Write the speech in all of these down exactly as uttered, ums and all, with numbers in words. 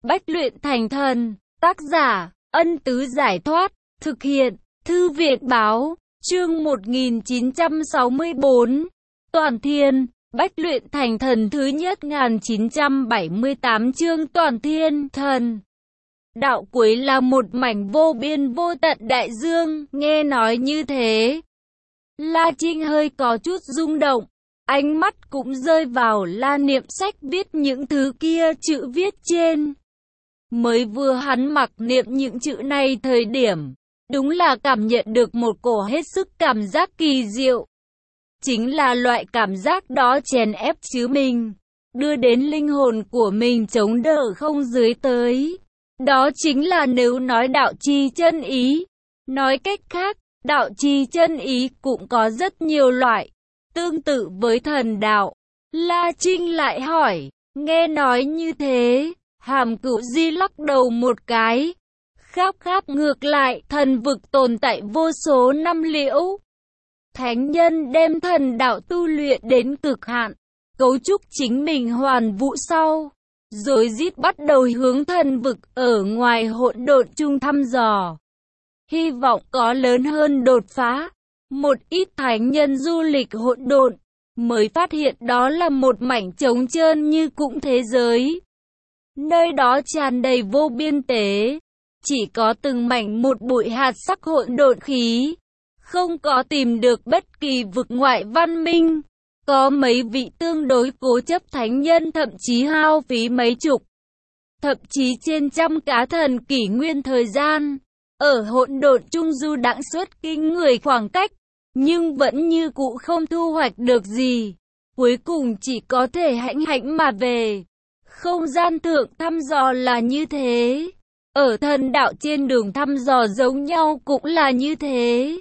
Bách luyện thành thần. Tác giả, Ân Tứ Giải Thoát. Thực hiện, Thư viện Báo. Chương một nghìn chín trăm sáu mươi tư. Toàn Thiên. Bách luyện thành thần thứ nhất một nghìn chín trăm bảy mươi tám chương Toàn Thiên Thần. Đạo cuối là một mảnh vô biên vô tận đại dương, nghe nói như thế. La Trinh hơi có chút rung động, ánh mắt cũng rơi vào la niệm sách viết những thứ kia chữ viết trên. Mới vừa hắn mặc niệm những chữ này thời điểm, đúng là cảm nhận được một cổ hết sức cảm giác kỳ diệu. Chính là loại cảm giác đó chèn ép chứ mình, đưa đến linh hồn của mình chống đỡ không dưới tới. Đó chính là nếu nói đạo chi chân ý. Nói cách khác, đạo chi chân ý cũng có rất nhiều loại, tương tự với thần đạo. La Trinh lại hỏi, nghe nói như thế, Hàm Cửu Di lắc đầu một cái. Kháp kháp ngược lại, thần vực tồn tại vô số năm liễu. Thánh nhân đem thần đạo tu luyện đến cực hạn, cấu trúc chính mình hoàn vũ sau, rồi rít bắt đầu hướng thần vực ở ngoài hỗn độn chung thăm dò. Hy vọng có lớn hơn đột phá. Một ít thánh nhân du lịch hỗn độn, mới phát hiện đó là một mảnh trống trơn như cũng thế giới. Nơi đó tràn đầy vô biên tế, chỉ có từng mảnh một bụi hạt sắc hỗn độn khí. Không có tìm được bất kỳ vực ngoại văn minh. Có mấy vị tương đối cố chấp thánh nhân thậm chí hao phí mấy chục, thậm chí trên trăm cá thần kỷ nguyên thời gian, ở hỗn độn trung du đãng suốt kinh người khoảng cách, nhưng vẫn như cũ không thu hoạch được gì. Cuối cùng chỉ có thể hãnh hãnh mà về. Không gian thượng thăm dò là như thế. Ở thần đạo trên đường thăm dò giống nhau cũng là như thế.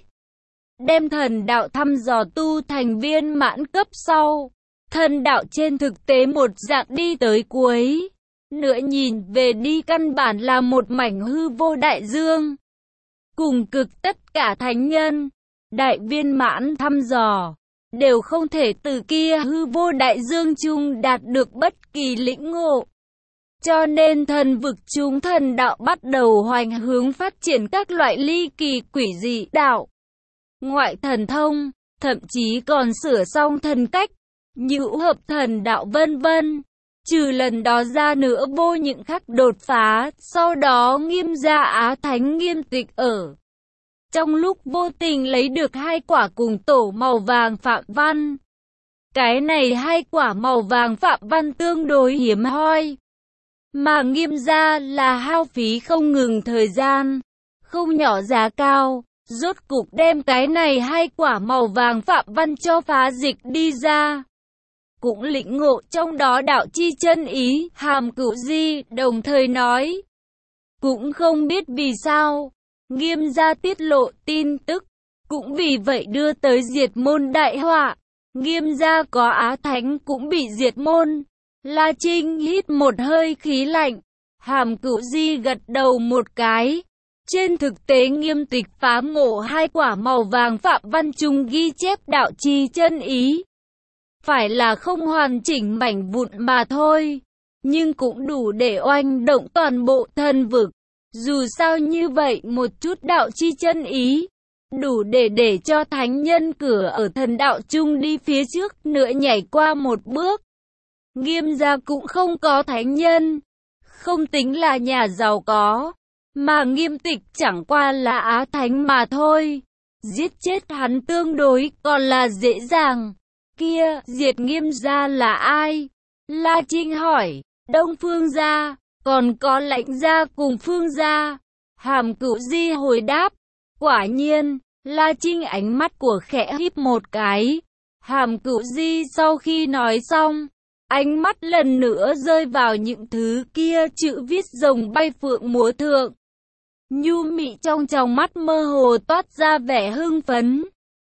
Đem thần đạo thăm dò tu thành viên mãn cấp sau, thần đạo trên thực tế một dạng đi tới cuối. Nữa nhìn về đi căn bản là một mảnh hư vô đại dương. Cùng cực tất cả thánh nhân, đại viên mãn thăm dò, đều không thể từ kia hư vô đại dương chung đạt được bất kỳ lĩnh ngộ. Cho nên thần vực chúng thần đạo bắt đầu hoành hướng phát triển các loại ly kỳ quỷ dị đạo. Ngoại thần thông, thậm chí còn sửa xong thần cách, nhũ hợp thần đạo vân vân. Trừ lần đó ra nữa vô những khắc đột phá, sau đó Nghiêm gia Á Thánh Nghiêm Tịch ở trong lúc vô tình lấy được hai quả cùng tổ màu vàng phạm văn. Cái này hai quả màu vàng phạm văn tương đối hiếm hoi, mà Nghiêm gia là hao phí không ngừng thời gian, không nhỏ giá cao. Rốt cục đem cái này hai quả màu vàng phạm văn cho phá dịch đi ra. Cũng lĩnh ngộ trong đó đạo chi chân ý, Hàm Cửu Di đồng thời nói. Cũng không biết vì sao, Nghiêm gia tiết lộ tin tức, cũng vì vậy đưa tới diệt môn đại họa. Nghiêm gia có Á Thánh cũng bị diệt môn. La Trinh hít một hơi khí lạnh, Hàm Cửu Di gật đầu một cái. Trên thực tế Nghiêm Tịch phá ngộ hai quả màu vàng phạm văn trung ghi chép đạo chi chân ý. Phải là không hoàn chỉnh mảnh vụn mà thôi, nhưng cũng đủ để oanh động toàn bộ thần vực. Dù sao như vậy một chút đạo chi chân ý, đủ để để cho thánh nhân cửa ở thần đạo chung đi phía trước nữa nhảy qua một bước. Nghiêm gia cũng không có thánh nhân, không tính là nhà giàu có. Mà Nghiêm Tịch chẳng qua là Á Thánh mà thôi. Giết chết hắn tương đối còn là dễ dàng. Kia, diệt Nghiêm gia là ai? La Trinh hỏi. Đông Phương gia, còn có Lãnh gia cùng Phương gia. Hàm Cửu Di hồi đáp. Quả nhiên, La Trinh ánh mắt của khẽ híp một cái. Hàm Cửu Di sau khi nói xong, ánh mắt lần nữa rơi vào những thứ kia chữ viết rồng bay phượng múa thượng. Nhu mị trong tròng mắt mơ hồ toát ra vẻ hưng phấn.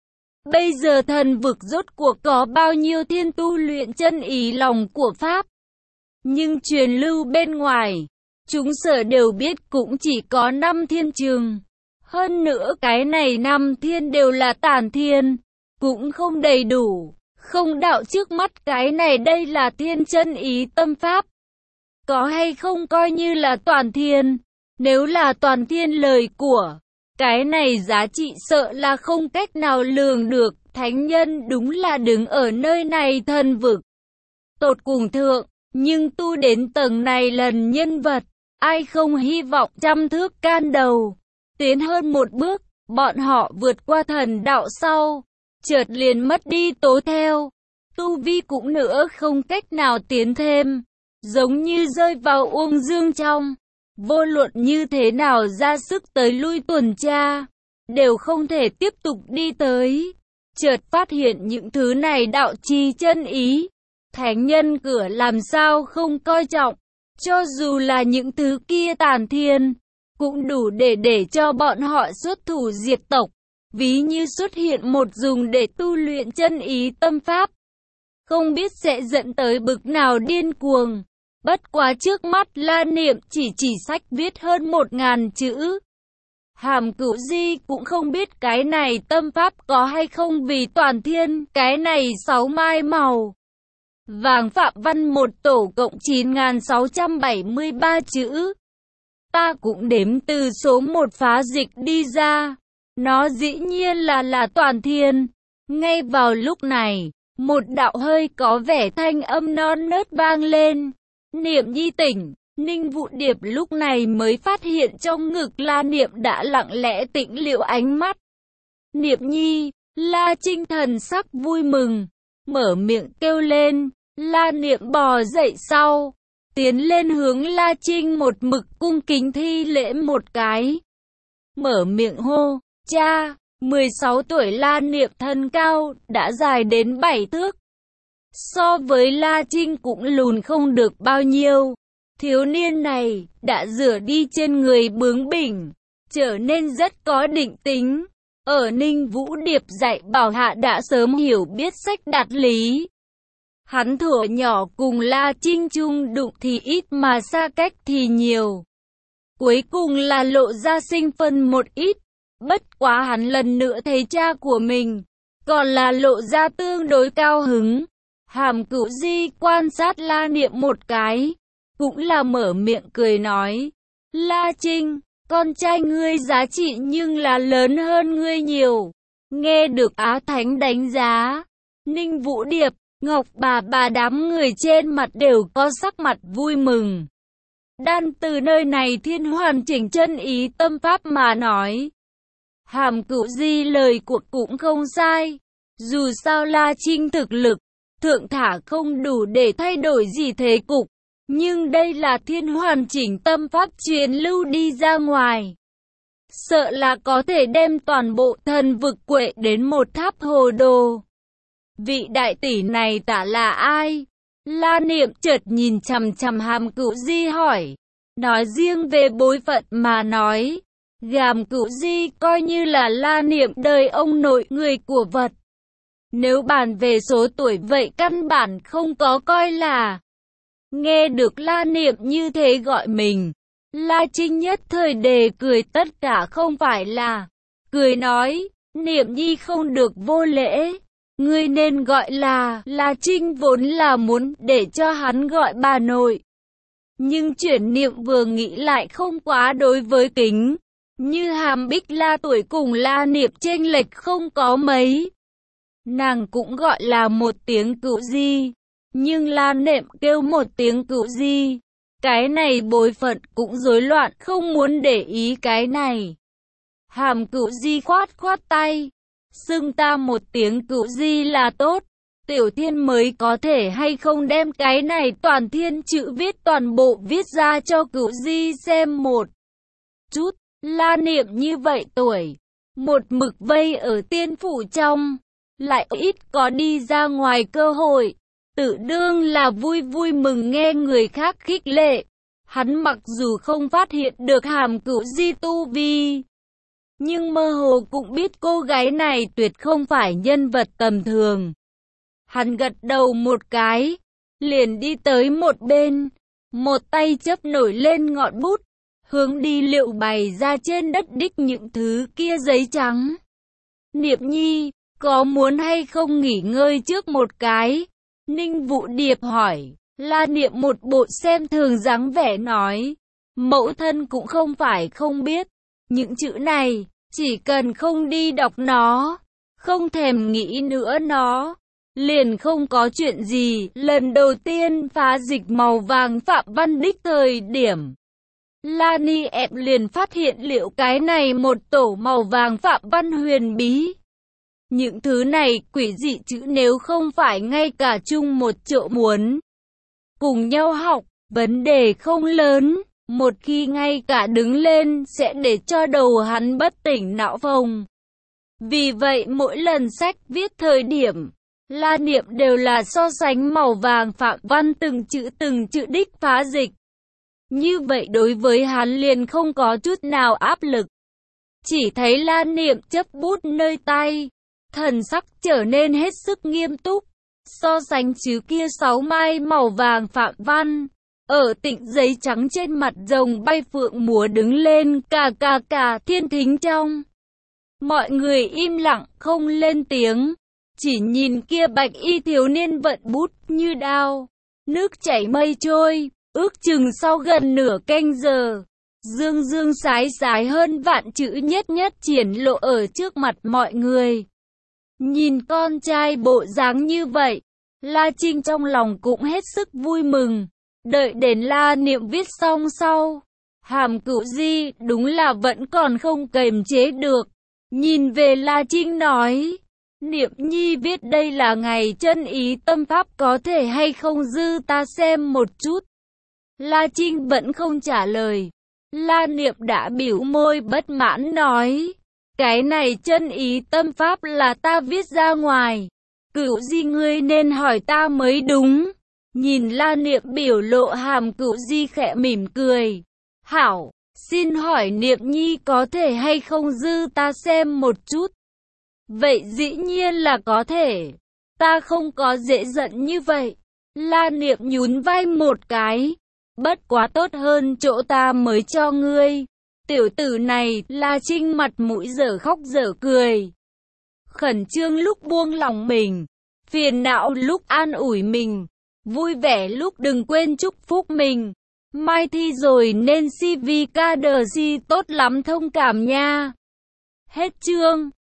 Bây giờ thần vực rốt cuộc có bao nhiêu thiên tu luyện chân ý lòng của Pháp. Nhưng truyền lưu bên ngoài, chúng sở đều biết cũng chỉ có năm thiên trường. Hơn nữa cái này năm thiên đều là tản thiên, cũng không đầy đủ. Không đạo trước mắt cái này đây là thiên chân ý tâm Pháp. có hay không coi như là toàn thiên? Nếu là toàn thiên lời của cái này giá trị sợ là không cách nào lường được. Thánh nhân đúng là đứng ở nơi này thần vực tột cùng thượng, nhưng tu đến tầng này lần nhân vật, ai không hy vọng trăm thước can đầu, tiến hơn một bước, bọn họ vượt qua thần đạo sau, chợt liền mất đi tố theo, tu vi cũng nữa không cách nào tiến thêm, giống như rơi vào uông dương trong, vô luận như thế nào ra sức tới lui tuần tra, đều không thể tiếp tục đi tới. Chợt phát hiện những thứ này đạo trì chân ý, thánh nhân cửa làm sao không coi trọng, cho dù là những thứ kia tàn thiên, cũng đủ để để cho bọn họ xuất thủ diệt tộc, ví như xuất hiện một dùng để tu luyện chân ý tâm pháp. Không biết sẽ dẫn tới bực nào điên cuồng, bất quá trước mắt La Niệm chỉ chỉ sách viết hơn một ngàn chữ. Hàm Cửu Di cũng không biết cái này tâm pháp có hay không vì toàn thiên, cái này sáu mai màu. Vàng phạm văn một tổ cộng chín nghìn sáu trăm bảy mươi ba chữ. Ta cũng đếm từ số một phá dịch đi ra. Nó dĩ nhiên là là toàn thiên. Ngay vào lúc này, một đạo hơi có vẻ thanh âm non nớt vang lên. Niệm Nhi tỉnh. Ninh Vũ Điệp lúc này mới phát hiện trong ngực La Niệm đã lặng lẽ tĩnh lặng ánh mắt. Niệm Nhi, La Trinh thần sắc vui mừng, mở miệng kêu lên. La Niệm bò dậy sau, tiến lên hướng La Trinh một mực cung kính thi lễ một cái. Mở miệng hô, cha, mười sáu tuổi La Niệm thân cao, đã dài đến bảy thước. So với La Trinh cũng lùn không được bao nhiêu. Thiếu niên này đã rửa đi trên người bướng bỉnh, trở nên rất có định tính. Ở Ninh Vũ Điệp dạy bảo hạ đã sớm hiểu biết sách đạt lý. Hắn thuở nhỏ cùng La Trinh chung đụng thì ít mà xa cách thì nhiều. Cuối cùng là lộ ra sinh phân một ít. Bất quá hắn lần nữa thấy cha của mình, còn là lộ ra tương đối cao hứng. Hàm Cửu Di quan sát La Niệm một cái, cũng là mở miệng cười nói. La Trinh, con trai ngươi giá trị nhưng là lớn hơn ngươi nhiều. Nghe được Á Thánh đánh giá, Ninh Vũ Điệp, Ngọc bà bà đám người trên mặt đều có sắc mặt vui mừng. Đan từ nơi này thiên hoàn chỉnh chân ý tâm pháp mà nói. Hàm Cửu Di lời của cũng không sai. Dù sao La Trinh thực lực, thượng thả không đủ để thay đổi gì thế cục. Nhưng đây là thiên hoàn chỉnh tâm pháp truyền lưu đi ra ngoài. Sợ là có thể đem toàn bộ thần vực quệ đến một tháp hồ đồ. Vị đại tỷ này tả là ai? La Niệm chợt nhìn chằm chằm Hàm Cửu Di hỏi. Nói riêng về bối phận mà nói, Hàm Cửu Di coi như là La Niệm đời ông nội người của vật. Nếu bàn về số tuổi vậy căn bản không có coi là. Nghe được La Niệm như thế gọi mình, La Trinh nhất thời đề cười, tất cả không phải là. Cười nói, Niệm Nhi không được vô lễ. Ngươi nên gọi là, La Trinh vốn là muốn để cho hắn gọi bà nội. Nhưng chuyển niệm vừa nghĩ lại không quá đối với kính. Như Hàm Bích La tuổi cùng La Niệm chênh lệch không có mấy. Nàng cũng gọi là một tiếng Cửu Di. Nhưng La Niệm kêu một tiếng Cửu Di. Cái này bối phận cũng rối loạn, không muốn để ý cái này. Hàm Cửu Di khoát khoát tay. Xưng ta một tiếng Cửu Di là tốt. Tiểu Thiên mới có thể hay không đem cái này toàn thiên chữ viết toàn bộ viết ra cho Cửu Di xem một chút. La Niệm như vậy tuổi, một mực vây ở tiên phủ trong, lại ít có đi ra ngoài cơ hội. Tự đương là vui vui mừng nghe người khác khích lệ. Hắn mặc dù không phát hiện được Hàm Cửu Di tu vi, nhưng mơ hồ cũng biết cô gái này tuyệt không phải nhân vật tầm thường. Hắn gật đầu một cái, liền đi tới một bên, một tay chấp nổi lên ngọn bút, hướng đi liệu bày ra trên đất đích những thứ kia giấy trắng. Niệm Nhi, có muốn hay không nghỉ ngơi trước một cái? Ninh Vũ Điệp hỏi. La Niệm một bộ xem thường dáng vẻ nói. Mẫu thân cũng không phải không biết. Những chữ này, chỉ cần không đi đọc nó, không thèm nghĩ nữa nó, liền không có chuyện gì. Lần đầu tiên phá dịch màu vàng Phạm Văn Đích thời điểm, La Niệm liền phát hiện liệu cái này một tổ màu vàng Phạm Văn huyền bí. Những thứ này quỷ dị chữ nếu không phải ngay cả chung một chỗ muốn cùng nhau học, vấn đề không lớn. Một khi ngay cả đứng lên sẽ để cho đầu hắn bất tỉnh não phồng. Vì vậy mỗi lần sách viết thời điểm, La Niệm đều là so sánh màu vàng Phạm Văn từng chữ từng chữ đích phá dịch. Như vậy đối với hắn liền không có chút nào áp lực. Chỉ thấy La Niệm chấp bút nơi tay, thần sắc trở nên hết sức nghiêm túc. So sánh chữ kia sáu mai màu vàng Phạm Văn, ở tịnh giấy trắng trên mặt rồng bay phượng múa đứng lên cà cà cà thiên thính trong. Mọi người im lặng không lên tiếng, chỉ nhìn kia bạch y thiếu niên vận bút như đao, nước chảy mây trôi, ước chừng sau gần nửa canh giờ. Dương dương sái sái hơn vạn chữ nhất nhất triển lộ ở trước mặt mọi người. Nhìn con trai bộ dáng như vậy, La Trinh trong lòng cũng hết sức vui mừng. Đợi đến La Niệm viết xong sau, Hàm Cửu Di đúng là vẫn còn không kềm chế được. Nhìn về La Trinh nói, Niệm nhi viết đây là ngày chân ý tâm pháp có thể hay không dư ta xem một chút. La Trinh vẫn không trả lời. La Niệm đã bĩu môi bất mãn nói, cái này chân ý tâm pháp là ta viết ra ngoài. Cửu Di ngươi nên hỏi ta mới đúng. Nhìn La Niệm biểu lộ, Hàm Cửu Di khẽ mỉm cười. Hảo, xin hỏi Niệm nhi có thể hay không dư ta xem một chút. Vậy dĩ nhiên là có thể. Ta không có dễ giận như vậy. La Niệm nhún vai một cái. Bất quá tốt hơn chỗ ta mới cho ngươi. Tiểu tử này, La Trinh mặt mũi dở khóc dở cười. Khẩn trương lúc buông lòng mình, phiền não lúc an ủi mình, vui vẻ lúc đừng quên chúc phúc mình. Mai thi rồi nên xê vê ca đờ si tốt lắm thông cảm nha. Hết chương.